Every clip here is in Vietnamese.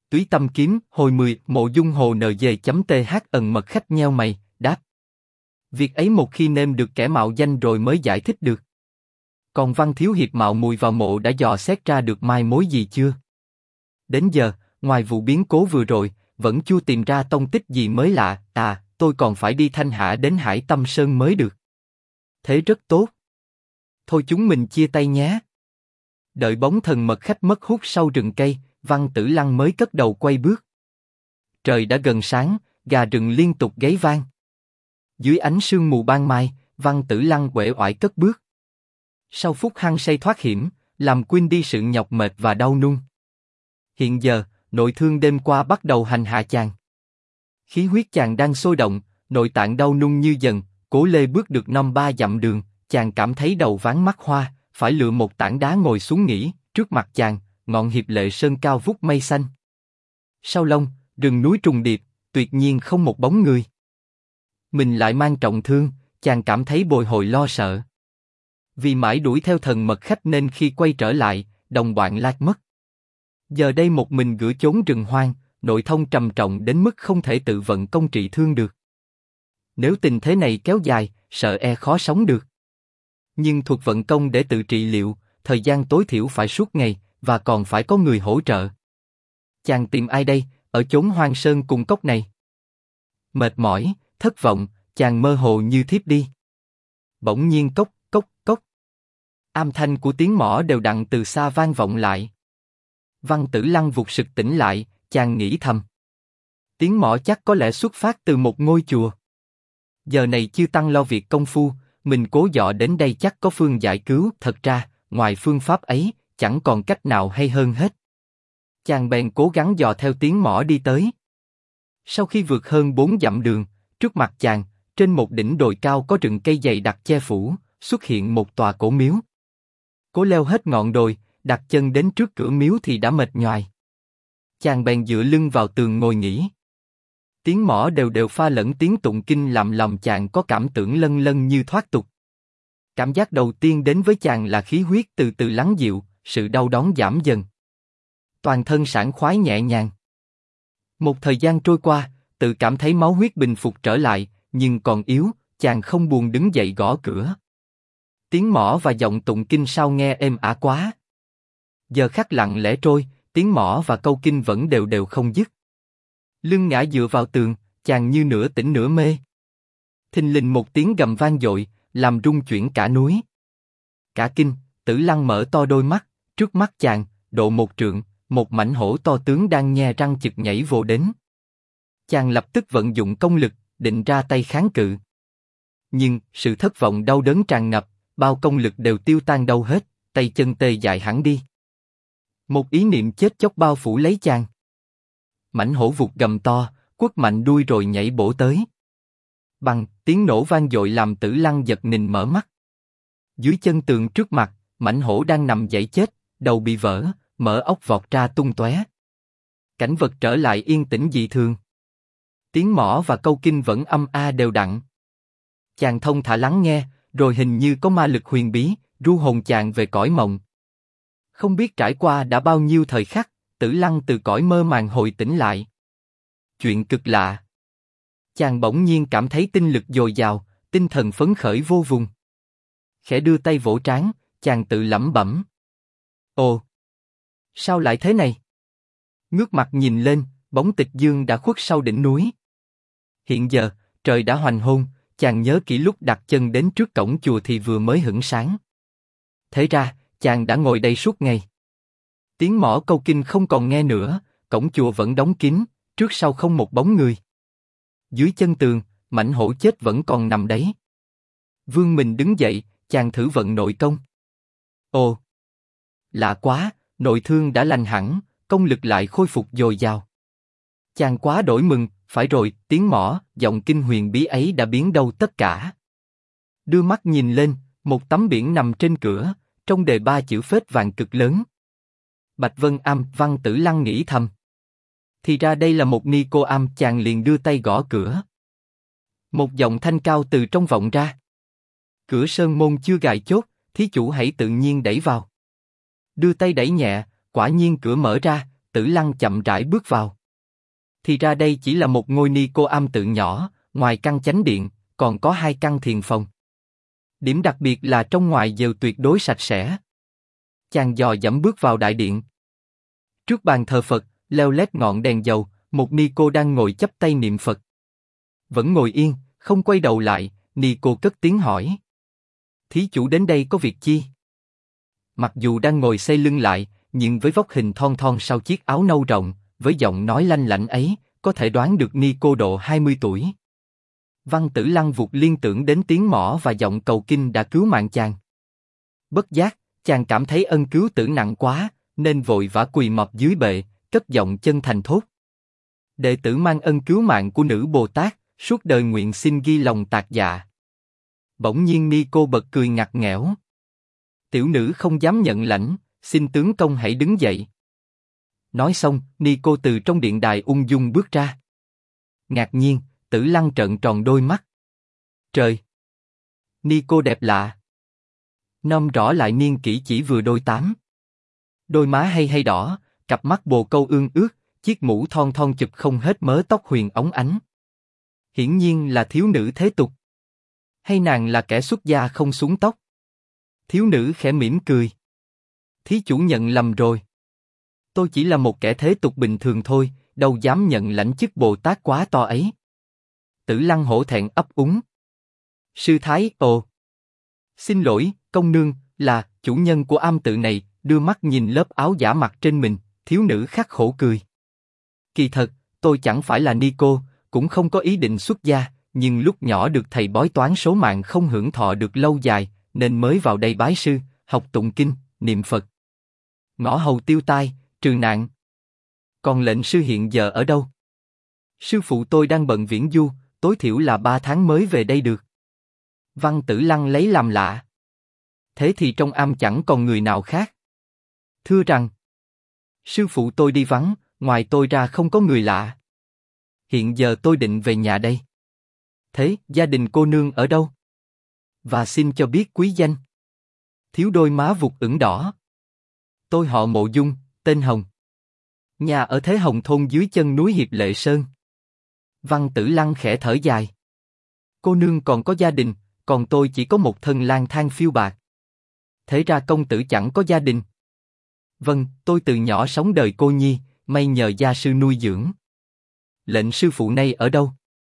Túy Tâm Kiếm, hồi 10, Mộ Dung Hồ NG.th ẩn mật khách nheo mày, đáp. Việc ấy một khi nêm được kẻ mạo danh rồi mới giải thích được. Còn Văn thiếu hiệp mạo mùi vào mộ đã dò xét ra được mai mối gì chưa? Đến giờ, ngoài vụ biến cố vừa rồi, vẫn chưa tìm ra tông tích gì mới lạ. Tôi còn phải đi Thanh Hạ đến Hải Tâm Sơn mới được. Thế rất tốt. Thôi chúng mình chia tay nhé. Đợi bóng thần mật khách mất hút sau rừng cây, Văn Tử Lăng mới cất đầu quay bước. Trời đã gần sáng, gà rừng liên tục gáy vang. Dưới ánh sương mù ban mai, Văn Tử Lăng uể oải cất bước. Sau phút hăng say thoát hiểm, làm quên đi sự nhọc mệt và đau nung. Hiện giờ, nội thương đêm qua bắt đầu hành hạ chàng. Khí huyết chàng đang sôi động, nội tạng đau nung như dần. Cố lê bước được 3 dặm đường, chàng cảm thấy đầu váng mắt hoa, phải lựa một tảng đá ngồi xuống nghỉ. Trước mặt chàng, ngọn hiệp lệ sơn cao vút mây xanh. Sau lông, rừng núi trùng điệp, tuyệt nhiên không một bóng người. Mình lại mang trọng thương, chàng cảm thấy bồi hồi lo sợ. Vì mãi đuổi theo thần mật khách nên khi quay trở lại, đồng bọn lạc mất. Giờ đây một mình gửa chốn rừng hoang, nội thông trầm trọng đến mức không thể tự vận công trị thương được. Nếu tình thế này kéo dài, sợ khó sống được. Nhưng thuật vận công để tự trị liệu, thời gian tối thiểu phải suốt ngày, và còn phải có người hỗ trợ. Chàng tìm ai đây, ở chốn hoang sơn cùng cốc này? Mệt mỏi, thất vọng, chàng mơ hồ như thiếp đi. Bỗng nhiên cốc, cốc, cốc. Âm thanh của tiếng mõ đều đặn từ xa vang vọng lại. Văn Tử Lăng vụt sực tỉnh lại, chàng nghĩ thầm. Tiếng mõ chắc có lẽ xuất phát từ một ngôi chùa. Giờ này chưa tăng lo việc công phu, mình cố dọ đến đây chắc có phương giải cứu. Thật ra, ngoài phương pháp ấy, chẳng còn cách nào hay hơn hết. Chàng bèn cố gắng dò theo tiếng mõ đi tới. Sau khi vượt hơn 4 dặm đường, trước mặt chàng, trên một đỉnh đồi cao có rừng cây dày đặc che phủ, xuất hiện một tòa cổ miếu. Cố leo hết ngọn đồi, đặt chân đến trước cửa miếu thì đã mệt nhoài. Chàng bèn dựa lưng vào tường ngồi nghỉ. Tiếng mõ đều đều pha lẫn tiếng tụng kinh làm lòng chàng có cảm tưởng lân lân như thoát tục. Cảm giác đầu tiên đến với chàng là khí huyết từ từ lắng dịu, sự đau đớn giảm dần. Toàn thân sảng khoái nhẹ nhàng. Một thời gian trôi qua, tự cảm thấy máu huyết bình phục trở lại, nhưng còn yếu, chàng không buồn đứng dậy gõ cửa. Tiếng mõ và giọng tụng kinh sao nghe êm ả quá. Giờ khắc lặng lẽ trôi, tiếng mõ và câu kinh vẫn đều đều không dứt. Lưng ngã dựa vào tường, chàng như nửa tỉnh nửa mê. Thình lình một tiếng gầm vang dội, làm rung chuyển cả núi. Cả kinh, Tử Lăng mở to đôi mắt, trước mắt chàng, độ 1 trượng, một mảnh hổ to tướng đang nhe răng chực nhảy vồ đến. Chàng lập tức vận dụng công lực, định ra tay kháng cự. Nhưng, sự thất vọng đau đớn tràn ngập, bao công lực đều tiêu tan đâu hết, tay chân tê dại hẳn đi. Một ý niệm chết chóc bao phủ lấy chàng. Mảnh hổ vụt gầm to, quất mạnh đuôi rồi nhảy bổ tới. Bằng tiếng nổ vang dội làm Tử Lăng giật mình mở mắt. Dưới chân tường trước mặt, mảnh hổ đang nằm giãy chết, đầu bị vỡ, mở ốc vọt ra tung tóe. Cảnh vật trở lại yên tĩnh dị thường. Tiếng mõ và câu kinh vẫn âm đều đặn. Chàng thông thả lắng nghe, rồi hình như có ma lực huyền bí, ru hồn chàng về cõi mộng. Không biết trải qua đã bao nhiêu thời khắc, Tử Lăng từ cõi mơ màng hồi tỉnh lại. Chuyện cực lạ. Chàng bỗng nhiên cảm thấy tinh lực dồi dào, tinh thần phấn khởi vô vùng. Khẽ đưa tay vỗ trán, chàng tự lẩm bẩm. Ồ! Sao lại thế này? Ngước mặt nhìn lên, bóng Tịch Dương đã khuất sau đỉnh núi. Hiện giờ, trời đã hoành hôn, chàng nhớ kỹ lúc đặt chân đến trước cổng chùa thì vừa mới hửng sáng. Thế ra, chàng đã ngồi đây suốt ngày. Tiếng mõ câu kinh không còn nghe nữa, cổng chùa vẫn đóng kín, trước sau không một bóng người. Dưới chân tường, mảnh hổ chết vẫn còn nằm đấy. Vươn mình đứng dậy, chàng thử vận nội công. Ồ! Lạ quá, nội thương đã lành hẳn, công lực lại khôi phục dồi dào. Chàng quá đổi mừng, phải rồi, tiếng mõ, giọng kinh huyền bí ấy đã biến đâu tất cả. Đưa mắt nhìn lên, một tấm biển nằm trên cửa, trong đề 3 chữ phết vàng cực lớn. Bạch Vân Am. Văn Tử Lăng nghĩ thầm. Thì ra đây là một ni cô am. Chàng liền đưa tay gõ cửa. Một giọng thanh cao từ trong vọng ra. Cửa sơn môn chưa gài chốt, thí chủ hãy tự nhiên đẩy vào. Đưa tay đẩy nhẹ, quả nhiên cửa mở ra, Tử Lăng chậm rãi bước vào. Thì ra đây chỉ là một ngôi ni cô am tự nhỏ, ngoài căn chánh điện, còn có 2 căn thiền phòng. Điểm đặc biệt là trong ngoài đều tuyệt đối sạch sẽ. Chàng dò dẫm bước vào đại điện. Trước bàn thờ Phật, leo lét ngọn đèn dầu, một ni cô đang ngồi chắp tay niệm Phật. Vẫn ngồi yên, không quay đầu lại, ni cô cất tiếng hỏi: thí chủ đến đây có việc chi? Mặc dù đang ngồi xây lưng lại, nhưng với vóc hình thon thon sau chiếc áo nâu rộng, với giọng nói lanh lảnh ấy, có thể đoán được ni cô độ 20 tuổi. Văn Tử Lăng vụt liên tưởng đến tiếng mõ và giọng cầu kinh đã cứu mạng chàng. Bất giác, chàng cảm thấy ân cứu tử nặng quá, nên vội vã quỳ mọp dưới bệ, cất giọng chân thành thốt: đệ tử mang ân cứu mạng của nữ Bồ Tát, suốt đời nguyện xin ghi lòng tạc dạ. Bỗng nhiên ni cô bật cười ngặt nghẽo. Tiểu nữ không dám nhận lãnh, xin tướng công hãy đứng dậy. Nói xong, ni cô từ trong điện đài ung dung bước ra. Ngạc nhiên, Tử Lăng trợn tròn đôi mắt. Trời! Ni cô đẹp lạ. Nom rõ lại niên kỷ chỉ vừa đôi 8. Đôi má hay hay đỏ, cặp mắt bồ câu ương ướt, chiếc mũ thon thon chụp không hết mớ tóc huyền óng ánh. Hiển nhiên là thiếu nữ thế tục. Hay nàng là kẻ xuất gia không xuống tóc? Thiếu nữ khẽ mỉm cười. Thí chủ nhận lầm rồi. Tôi chỉ là một kẻ thế tục bình thường thôi, đâu dám nhận lãnh chức Bồ Tát quá to ấy. Tử Lăng hổ thẹn ấp úng. Sư thái, ồ. Xin lỗi, công nương, là chủ nhân của am tự này. Đưa mắt nhìn lớp áo giả mặc trên mình, thiếu nữ khắc khổ cười. Kỳ thật, tôi chẳng phải là ni cô, cũng không có ý định xuất gia, nhưng lúc nhỏ được thầy bói toán số mạng không hưởng thọ được lâu dài, nên mới vào đây bái sư, học tụng kinh, niệm Phật. Ngõ hầu tiêu tai, trừ nạn. Còn lệnh sư hiện giờ ở đâu? Sư phụ tôi đang bận viễn du, tối thiểu là 3 tháng mới về đây được. Văn Tử Lăng lấy làm lạ. Thế thì trong am chẳng còn người nào khác. Thưa rằng, sư phụ tôi đi vắng, ngoài tôi ra không có người lạ. Hiện giờ tôi định về nhà đây. Thế, gia đình cô nương ở đâu? Và xin cho biết quý danh. Thiếu đôi má vụt ửng đỏ. Tôi họ Mộ Dung, tên Hồng. Nhà ở Thế Hồng thôn dưới chân núi Hiệp Lệ Sơn. Văn Tử Lăng khẽ thở dài. Cô nương còn có gia đình, còn tôi chỉ có một thân lang thang phiêu bạc. Thế ra công tử chẳng có gia đình. Vâng, tôi từ nhỏ sống đời cô nhi, may nhờ gia sư nuôi dưỡng. Lệnh sư phụ nay ở đâu?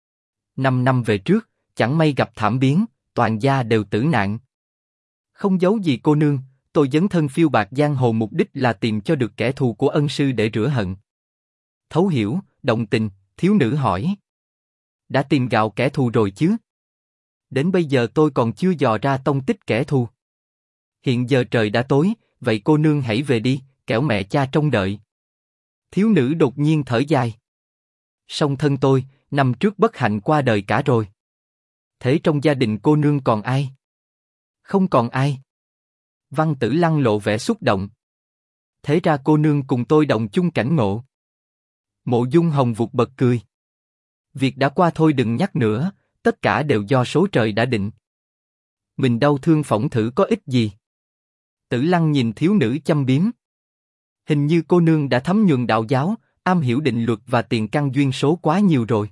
5 năm về trước, chẳng may gặp thảm biến, toàn gia đều tử nạn. Không giấu gì cô nương, tôi dấn thân phiêu bạc giang hồ mục đích là tìm cho được kẻ thù của ân sư để rửa hận. Thấu hiểu, động tình, thiếu nữ hỏi. Đã tìm gạo kẻ thù rồi chứ? Đến bây giờ tôi còn chưa dò ra tông tích kẻ thù. Hiện giờ trời đã tối, vậy cô nương hãy về đi, kẻo mẹ cha trông đợi. Thiếu nữ đột nhiên thở dài. Song thân tôi, năm trước bất hạnh qua đời cả rồi. Thế trong gia đình cô nương còn ai? Không còn ai. Văn Tử Lăng lộ vẻ xúc động. Thế ra cô nương cùng tôi đồng chung cảnh ngộ. Mộ Dung Hồng vụt bật cười. Việc đã qua thôi đừng nhắc nữa, tất cả đều do số trời đã định. Mình đau thương phỏng thử có ích gì? Tử Lăng nhìn thiếu nữ châm biếm. Hình như cô nương đã thấm nhuần đạo giáo, am hiểu định luật và tiền căn duyên số quá nhiều rồi.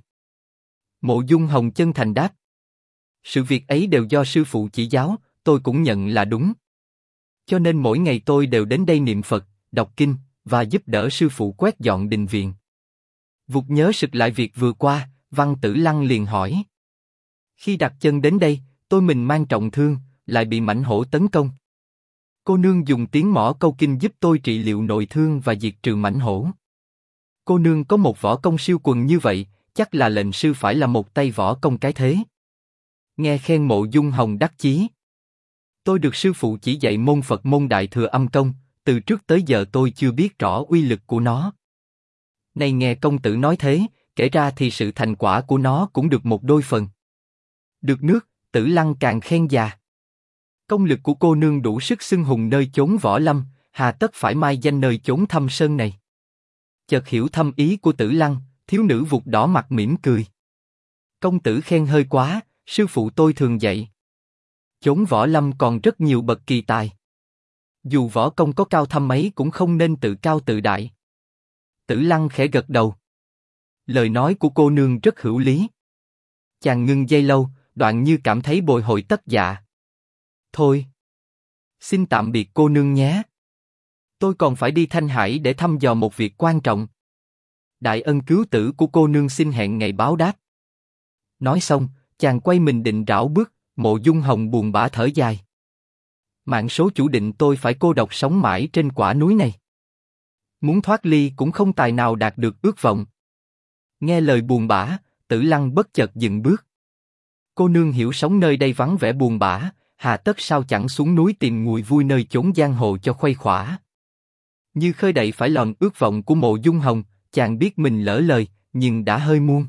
Mộ Dung Hồng chân thành đáp. Sự việc ấy đều do sư phụ chỉ giáo, tôi cũng nhận là đúng. Cho nên mỗi ngày tôi đều đến đây niệm Phật, đọc kinh, và giúp đỡ sư phụ quét dọn đình viện. Vụt nhớ sực lại việc vừa qua, Văn Tử Lăng liền hỏi. Khi đặt chân đến đây, tôi mình mang trọng thương, lại bị mãnh hổ tấn công. Cô nương dùng tiếng mõ câu kinh giúp tôi trị liệu nội thương và diệt trừ mãnh hổ. Cô nương có một võ công siêu quần như vậy, chắc là lệnh sư phải là một tay võ công cái thế. Nghe khen Mộ Dung Hồng đắc chí. Tôi được sư phụ chỉ dạy môn Phật môn Đại Thừa Âm Công, từ trước tới giờ tôi chưa biết rõ uy lực của nó. Nay nghe công tử nói thế, kể ra thì sự thành quả của nó cũng được một đôi phần. Được nước, Tử Lăng càng khen già. Công lực của cô nương đủ sức xưng hùng nơi chốn võ lâm, hà tất phải mai danh nơi chốn thâm sơn này. Chợt hiểu thâm ý của Tử Lăng, thiếu nữ vụt đỏ mặt mỉm cười. Công tử khen hơi quá, sư phụ tôi thường dạy. Chốn võ lâm còn rất nhiều bậc kỳ tài. Dù võ công có cao thâm mấy cũng không nên tự cao tự đại. Tử Lăng khẽ gật đầu. Lời nói của cô nương rất hữu lý. Chàng ngưng giây lâu, đoạn như cảm thấy bồi hồi tất dạ. Thôi. Xin tạm biệt cô nương nhé. Tôi còn phải đi Thanh Hải để thăm dò một việc quan trọng. Đại ân cứu tử của cô nương xin hẹn ngày báo đáp. Nói xong, chàng quay mình định rảo bước, Mộ Dung Hồng buồn bã thở dài. Mạng số chủ định tôi phải cô độc sống mãi trên quả núi này. Muốn thoát ly cũng không tài nào đạt được ước vọng. Nghe lời buồn bã, Tử Lăng bất chợt dừng bước. Cô nương hiểu sống nơi đây vắng vẻ buồn bã, hà tất sao chẳng xuống núi tìm nguội vui nơi chốn giang hồ cho khuây khỏa. Như khơi đậy phải lòn ước vọng của Mộ Dung Hồng, chàng biết mình lỡ lời, nhưng đã hơi muộn.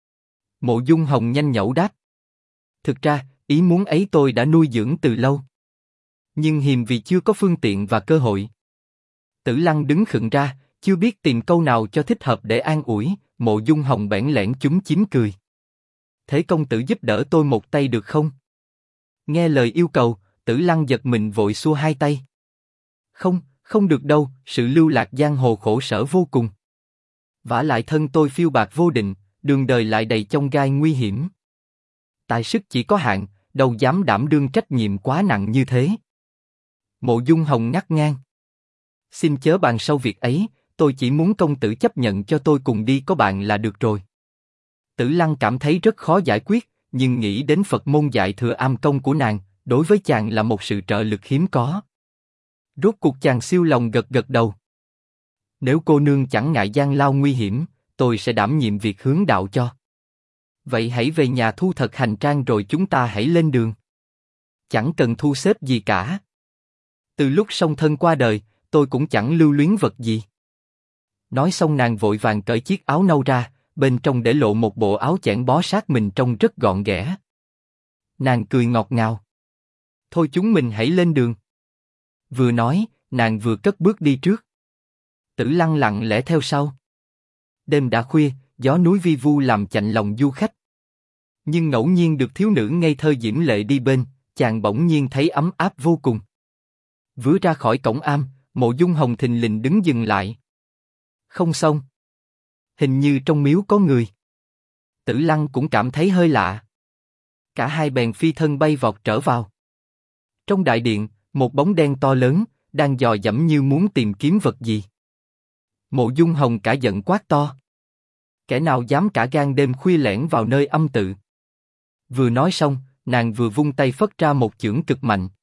Mộ Dung Hồng nhanh nhẩu đáp. Thực ra, ý muốn ấy tôi đã nuôi dưỡng từ lâu. Nhưng hiềm vì chưa có phương tiện và cơ hội. Tử Lăng đứng khựng ra, chưa biết tìm câu nào cho thích hợp để an ủi, Mộ Dung Hồng bẽn lẽn chúm chím cười. Thế công tử giúp đỡ tôi một tay được không? Nghe lời yêu cầu, Tử Lăng giật mình vội xua hai tay. Không, không được đâu, sự lưu lạc giang hồ khổ sở vô cùng. Vả lại thân tôi phiêu bạc vô định, đường đời lại đầy chông gai nguy hiểm. Tài sức chỉ có hạn, đâu dám đảm đương trách nhiệm quá nặng như thế. Mộ Dung Hồng ngắt ngang. Xin chớ bàn sâu việc ấy, tôi chỉ muốn công tử chấp nhận cho tôi cùng đi có bạn là được rồi. Tử Lăng cảm thấy rất khó giải quyết, nhưng nghĩ đến Phật môn dạy thừa am công của nàng, đối với chàng là một sự trợ lực hiếm có. Rốt cuộc chàng siêu lòng gật gật đầu. Nếu cô nương chẳng ngại gian lao nguy hiểm, tôi sẽ đảm nhiệm việc hướng đạo cho. Vậy hãy về nhà thu thật hành trang rồi chúng ta hãy lên đường. Chẳng cần thu xếp gì cả. Từ lúc song thân qua đời, tôi cũng chẳng lưu luyến vật gì. Nói xong nàng vội vàng cởi chiếc áo nâu ra, bên trong để lộ một bộ áo chẽn bó sát mình trông rất gọn ghẽ. Nàng cười ngọt ngào. Thôi chúng mình hãy lên đường. Vừa nói, nàng vừa cất bước đi trước. Tử Lăng lặng lẽ theo sau. Đêm đã khuya, gió núi vi vu làm chạnh lòng du khách. Nhưng ngẫu nhiên được thiếu nữ ngây thơ diễm lệ đi bên, chàng bỗng nhiên thấy ấm áp vô cùng. Vừa ra khỏi cổng am, Mộ Dung Hồng thình lình đứng dừng lại. Không xong. Hình như trong miếu có người. Tử Lăng cũng cảm thấy hơi lạ. Cả hai bèn phi thân bay vọt trở vào. Trong đại điện, một bóng đen to lớn, đang dò dẫm như muốn tìm kiếm vật gì. Mộ Dung Hồng cả giận quát to. Kẻ nào dám cả gan đêm khuya lẻn vào nơi âm tự. Vừa nói xong, nàng vừa vung tay phất ra một chưởng cực mạnh.